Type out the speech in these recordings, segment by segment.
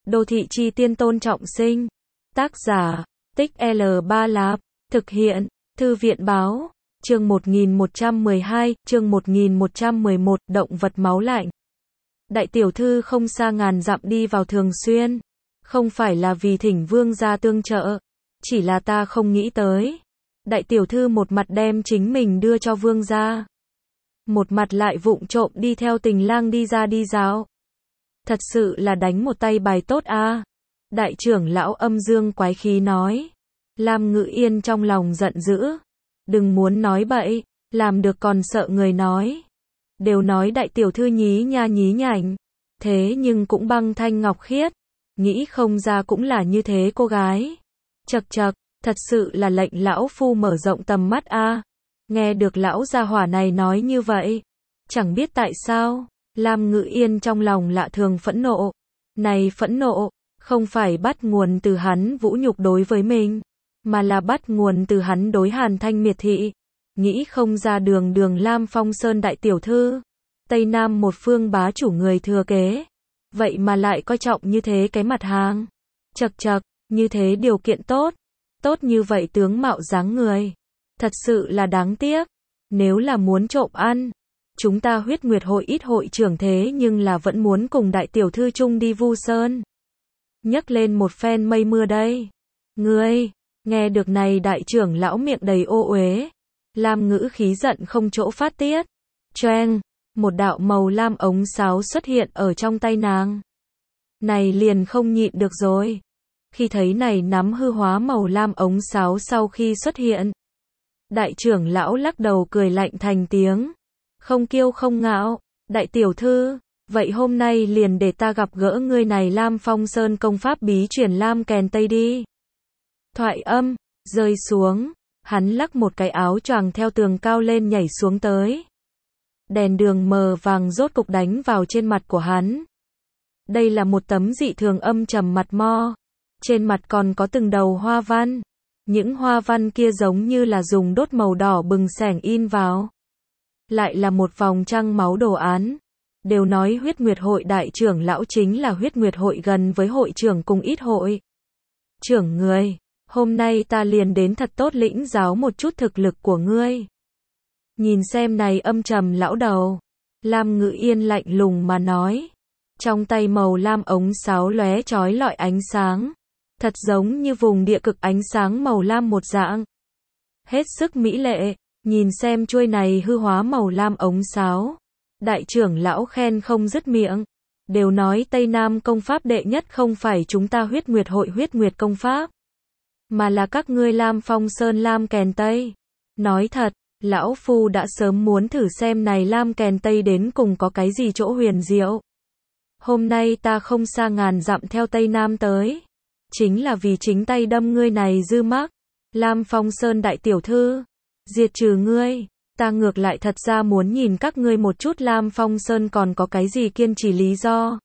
Đô thị chi tiên Tôn Trọng Sinh. Tác giả, Tích L3 Lạp. Thực hiện, Thư viện báo. Chương 1112, chương 1111, động vật máu lạnh. Đại tiểu thư không xa ngàn dặm đi vào Thường Xuyên. Không phải là vì thỉnh vương gia tương trợ. Chỉ là ta không nghĩ tới. Đại tiểu thư một mặt đem chính mình đưa cho vương gia. Một mặt lại vụng trộm đi theo tình lang đi ra đi dạo. Thật sự là đánh một tay bài tốt a. Đại trưởng lão âm dương quái khí nói. Lam Ngữ Yên trong lòng giận dữ. Đừng muốn nói bậy, làm được còn sợ người nói. Đều nói đại tiểu thư nhí nha nhí nhảnh. Thế nhưng cũng băng thanh ngọc khiết. Nghĩ không ra cũng là như thế cô gái. Chậc chậc, thật sự là lệnh lão phu mở rộng tầm mắt a. Nghe được lão gia hỏa này nói như vậy. Chẳng biết tại sao, Lam Ngữ Yên trong lòng lạ thường phẫn nộ. Này phẫn nộ, không phải bắt nguồn từ hắn vũ nhục đối với mình, mà là bắt nguồn từ hắn đối Hàn Thanh miệt thị. Nghĩ không ra đường đường Lam Phong Sơn đại tiểu thư, Tây Nam một phương bá chủ người thừa kế. Vậy mà lại coi trọng như thế cái mặt hàng. Chậc chậc, như thế điều kiện tốt. Tốt như vậy tướng mạo dáng người. Thật sự là đáng tiếc. Nếu là muốn trộm ăn, chúng ta Huyết Nguyệt hội ít hội trưởng thế nhưng là vẫn muốn cùng đại tiểu thư chung đi Vu Sơn. Nhấc lên một phen mây mưa đây. Ngươi, nghe được này đại trưởng lão miệng đầy ô uế. Lam Ngữ khí giận không chỗ phát tiết. Choeng, một đạo màu lam ống sáo xuất hiện ở trong tay nàng. Này liền không nhịn được rồi. Khi thấy này nắm hư hóa màu lam ống sáo sau khi xuất hiện, đại trưởng lão lắc đầu cười lạnh thành tiếng. Không kiêu không ngạo, đại tiểu thư, vậy hôm nay liền để ta gặp gỡ ngươi này Lam Phong Sơn công pháp bí truyền Lam Kèn Tây đi. Thoại âm, rơi xuống, hắn lắc một cái áo choàng theo tường cao lên nhảy xuống tới. Đèn đường mờ vàng rốt cục đánh vào trên mặt của hắn. Đây là một tấm dị thường âm trầm mặt mo. Trên mặt còn có từng đầu hoa văn. Những hoa văn kia giống như là dùng đốt màu đỏ bừng sẻng in vào. Lại là một vòng trăng máu đồ án. Đều nói Huyết Nguyệt hội đại trưởng lão chính là Huyết Nguyệt hội gần với hội trưởng cùng ít hội. Trưởng người, hôm nay ta liền đến thật tốt lĩnh giáo một chút thực lực của ngươi. Nhìn xem này âm trầm lão đầu. Lam Ngữ Yên lạnh lùng mà nói. Trong tay màu lam ống sáo lóe chói lọi ánh sáng. Thật giống như vùng địa cực ánh sáng màu lam một dạng. Hết sức mỹ lệ, nhìn xem chuôi này hư hóa màu lam ống sáo. Đại trưởng lão khen không dứt miệng. Đều nói Tây Nam công pháp đệ nhất không phải chúng ta Huyết Nguyệt hội Huyết Nguyệt công pháp, mà là các ngươi Lam Phong Sơn Lam Kèn Tây. Nói thật, lão phu đã sớm muốn thử xem này Lam Kèn Tây đến cùng có cái gì chỗ huyền diệu. Hôm nay ta không xa ngàn dặm theo Tây Nam tới. Chính là vì chính tay đâm ngươi này dư mắc. Lam Phong Sơn đại tiểu thư. Diệt trừ ngươi. Ta ngược lại thật ra muốn nhìn các ngươi một chút Lam Phong Sơn còn có cái gì kiên trì lý do.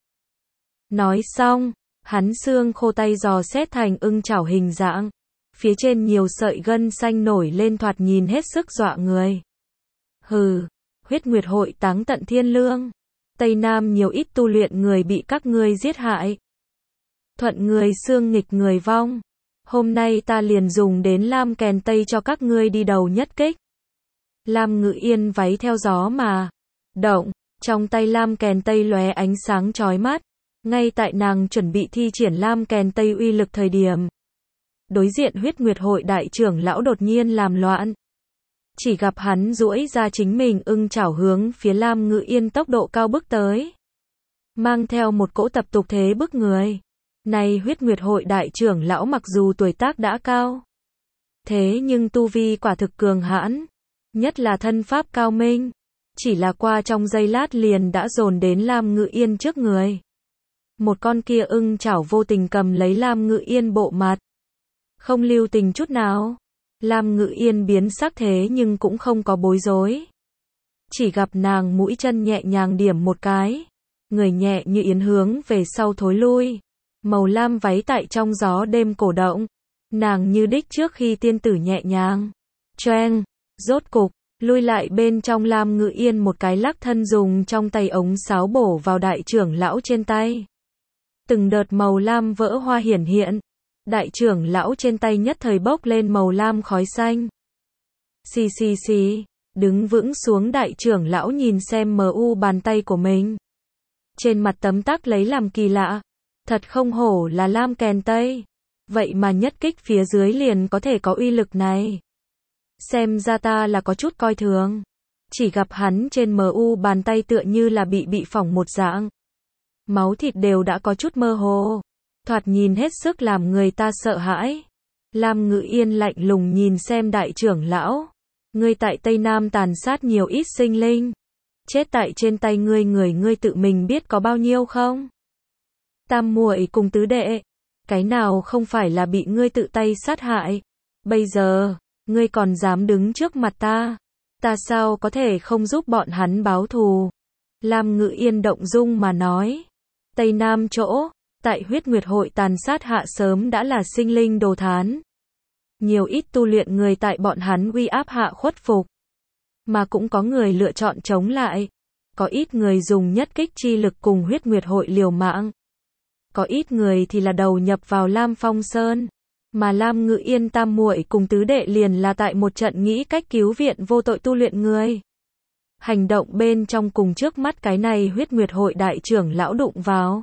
Nói xong, hắn xương khô tay giò xét thành ưng chảo hình dạng. Phía trên nhiều sợi gân xanh nổi lên thoạt nhìn hết sức dọa người. Hừ, Huyết Nguyệt hội táng tận thiên lương. Tây Nam nhiều ít tu luyện người bị các ngươi giết hại. Thuận người xương nghịch người vong. Hôm nay ta liền dùng đến Lam Kèn Tây cho các ngươi đi đầu nhất kích. Lam Ngữ Yên váy theo gió mà động, trong tay Lam Kèn Tây lóe ánh sáng chói mắt. Ngay tại nàng chuẩn bị thi triển Lam Kèn Tây uy lực thời điểm, đối diện Huyết Nguyệt hội đại trưởng lão đột nhiên làm loạn. Chỉ gặp hắn duỗi ra chính mình ưng chảo hướng phía Lam Ngữ Yên tốc độ cao bước tới. Mang theo một cỗ tập tục thế bức người. Này Huyết Nguyệt hội đại trưởng lão mặc dù tuổi tác đã cao, thế nhưng tu vi quả thực cường hãn, nhất là thân pháp cao minh, chỉ là qua trong giây lát liền đã dồn đến Lam Ngữ Yên trước người. Một con kia ưng chảo vô tình cầm lấy Lam Ngữ Yên bộ mặt, không lưu tình chút nào. Lam Ngữ Yên biến sắc thế nhưng cũng không có bối rối. Chỉ gặp nàng mũi chân nhẹ nhàng điểm một cái, người nhẹ như yến hướng về sau thối lui. Màu lam váy tại trong gió đêm cổ động. Nàng như đích trước khi tiên tử nhẹ nhàng. Choeng, rốt cục, lui lại bên trong Lam Ngữ Yên một cái lắc thân dùng trong tay ống sáo bổ vào đại trưởng lão trên tay. Từng đợt màu lam vỡ hoa hiển hiện. Đại trưởng lão trên tay nhất thời bốc lên màu lam khói xanh. Xì xì xì, đứng vững xuống đại trưởng lão nhìn xem MU bàn tay của mình. Trên mặt tấm tắc lấy làm kỳ lạ. Thật không hổ là lam kèn tây. Vậy mà nhất kích phía dưới liền có thể có uy lực này. Xem ra ta là có chút coi thường. Chỉ gặp hắn trên MU bàn tay tựa như là bị phỏng một dạng. Máu thịt đều đã có chút mơ hồ. Thoạt nhìn hết sức làm người ta sợ hãi. Lam Ngự Yên lạnh lùng nhìn xem đại trưởng lão. Ngươi tại Tây Nam tàn sát nhiều ít sinh linh. Chết tại trên tay ngươi tự mình biết có bao nhiêu không? Tam muội cùng tứ đệ. Cái nào không phải là bị ngươi tự tay sát hại? Bây giờ, ngươi còn dám đứng trước mặt ta. Ta sao có thể không giúp bọn hắn báo thù? Lam Ngự Yên động dung mà nói. Tây Nam chỗ, tại huyết nguyệt hội tàn sát hạ sớm đã là sinh linh đồ thán. Nhiều ít tu luyện người tại bọn hắn uy áp hạ khuất phục. Mà cũng có người lựa chọn chống lại. Có ít người dùng nhất kích chi lực cùng huyết nguyệt hội liều mạng. Có ít người thì là đầu nhập vào Lam Phong Sơn. Mà Lam Ngự Yên tam muội cùng tứ đệ liền là tại một trận nghĩ cách cứu viện vô tội tu luyện người. Hành động bên trong cùng trước mắt cái này huyết nguyệt hội đại trưởng lão đụng vào.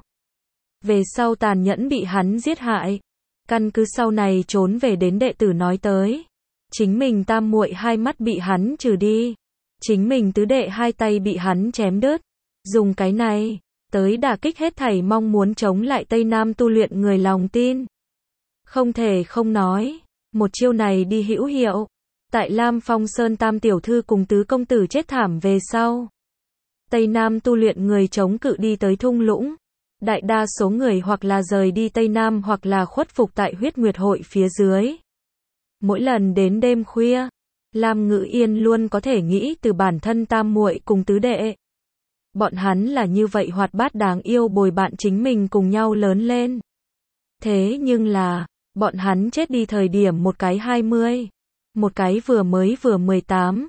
Về sau tàn nhẫn bị hắn giết hại. Căn cứ sau này trốn về đến đệ tử nói tới. Chính mình tam muội hai mắt bị hắn trừ đi. Chính mình tứ đệ hai tay bị hắn chém đứt. Dùng cái này, tới đả kích hết thảy mong muốn chống lại Tây Nam tu luyện người lòng tin. Không thể không nói, một chiêu này đi hữu hiệu. Tại Lam Phong Sơn tam tiểu thư cùng tứ công tử chết thảm về sau. Tây Nam tu luyện người chống cự đi tới thung lũng. Đại đa số người hoặc là rời đi Tây Nam hoặc là khuất phục tại huyết nguyệt hội phía dưới. Mỗi lần đến đêm khuya, Lam Ngự Yên luôn có thể nghĩ từ bản thân tam muội cùng tứ đệ. Bọn hắn là như vậy hoạt bát đáng yêu bồi bạn chính mình cùng nhau lớn lên. Thế nhưng là, bọn hắn chết đi thời điểm một cái 20, một cái vừa 18.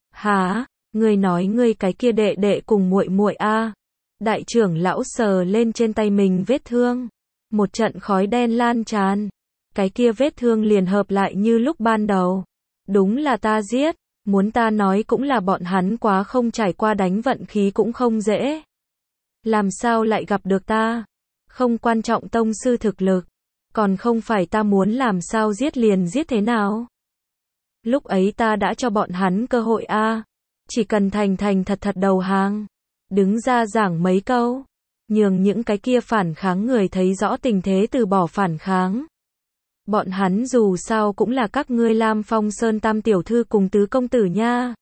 Hả, ngươi nói ngươi cái kia đệ đệ cùng muội muội a? Đại trưởng lão sờ lên trên tay mình vết thương. Một trận khói đen lan tràn. Cái kia vết thương liền hợp lại như lúc ban đầu. Đúng là ta giết. Muốn ta nói cũng là bọn hắn quá không trải qua đánh vận khí cũng không dễ. Làm sao lại gặp được ta? Không quan trọng tông sư thực lực. Còn không phải ta muốn làm sao giết liền giết thế nào? Lúc ấy ta đã cho bọn hắn cơ hội a. Chỉ cần thành thật đầu hàng. Đứng ra giảng mấy câu. Nhường những cái kia phản kháng người thấy rõ tình thế từ bỏ phản kháng. Bọn hắn dù sao cũng là các ngươi Lam Phong Sơn tam tiểu thư cùng tứ công tử nha.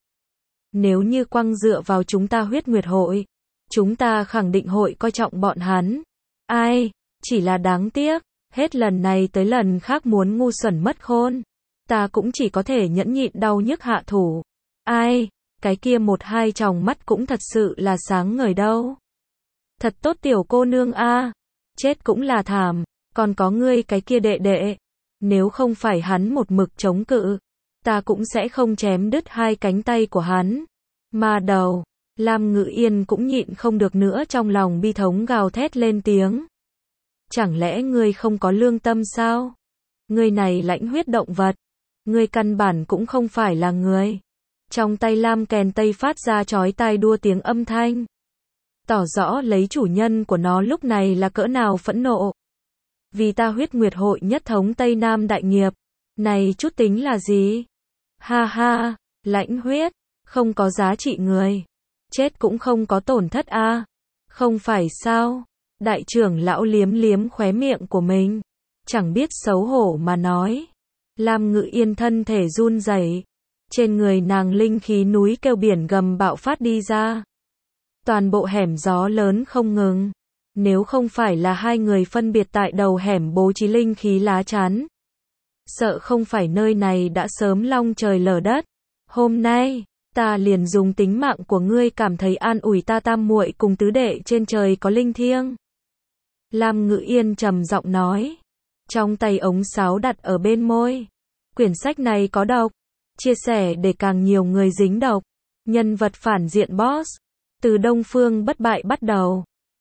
Nếu như quăng dựa vào chúng ta huyết nguyệt hội, chúng ta khẳng định hội coi trọng bọn hắn. Ai, chỉ là đáng tiếc, hết lần này tới lần khác muốn ngu xuẩn mất khôn. Ta cũng chỉ có thể nhẫn nhịn đau nhức hạ thủ. Ai, cái kia một hai tròng mắt cũng thật sự là sáng ngời đâu. Thật tốt tiểu cô nương a, chết cũng là thảm, còn có ngươi cái kia đệ đệ. Nếu không phải hắn một mực chống cự, ta cũng sẽ không chém đứt hai cánh tay của hắn. Mà đầu, Lam Ngự Yên cũng nhịn không được nữa trong lòng bi thống gào thét lên tiếng. Chẳng lẽ ngươi không có lương tâm sao? Ngươi này lãnh huyết động vật, ngươi căn bản cũng không phải là người. Trong tay lam kèn tây phát ra chói tai đua tiếng âm thanh. Tỏ rõ lấy chủ nhân của nó lúc này là cỡ nào phẫn nộ. Vì ta huyết nguyệt hội nhất thống Tây Nam đại nghiệp. Này chút tính là gì? Ha ha, lãnh huyết, không có giá trị người. Chết cũng không có tổn thất a. Không phải sao? Đại trưởng lão liếm liếm khóe miệng của mình. Chẳng biết xấu hổ mà nói. Lam Ngự Yên thân thể run rẩy. Trên người nàng linh khí núi kêu biển gầm bạo phát đi ra. Toàn bộ hẻm gió lớn không ngừng. Nếu không phải là hai người phân biệt tại đầu hẻm bố trí linh khí lá chắn. Sợ không phải nơi này đã sớm long trời lở đất. Hôm nay, ta liền dùng tính mạng của ngươi cảm thấy an ủi ta tam muội cùng tứ đệ trên trời có linh thiêng. Lam Ngự Yên trầm giọng nói. Trong tay ống sáo đặt ở bên môi. Quyển sách này có độc. Chia sẻ để càng nhiều người dính độc. Nhân vật phản diện boss. Từ Đông Phương bất bại bắt đầu.